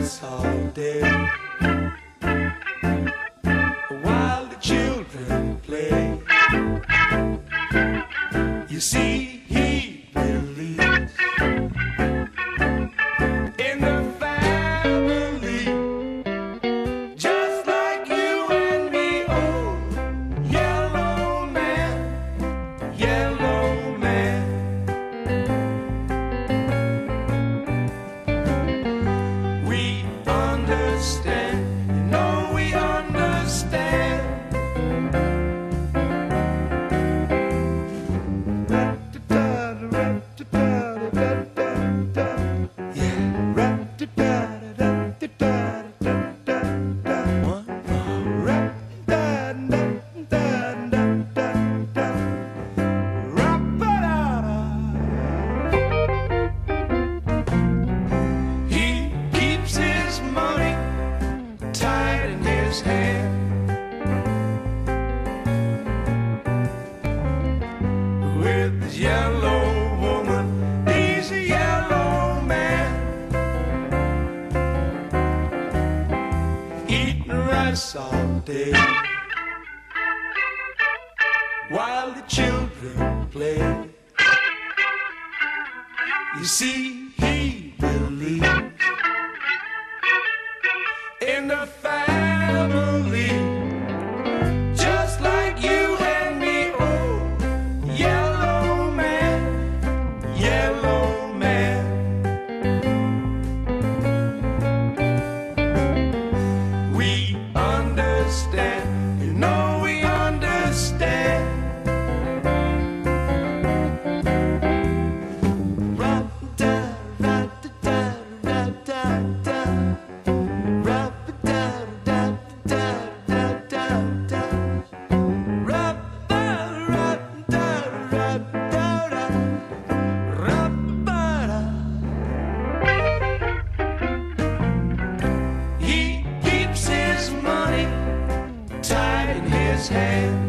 rice all day while the children play. You see, he believes in the family, just like you and me. Oh, yellow man, yellow man. We understand, you know we understand. He keeps his money tight in his hand. With his yellow woman, he's a yellow man. Eating rice all day while the children play. You see, he believes in the family, just like you and me. Oh, yellow man, yellow man. We understand, you know we understand. He keeps his money tight in his hand.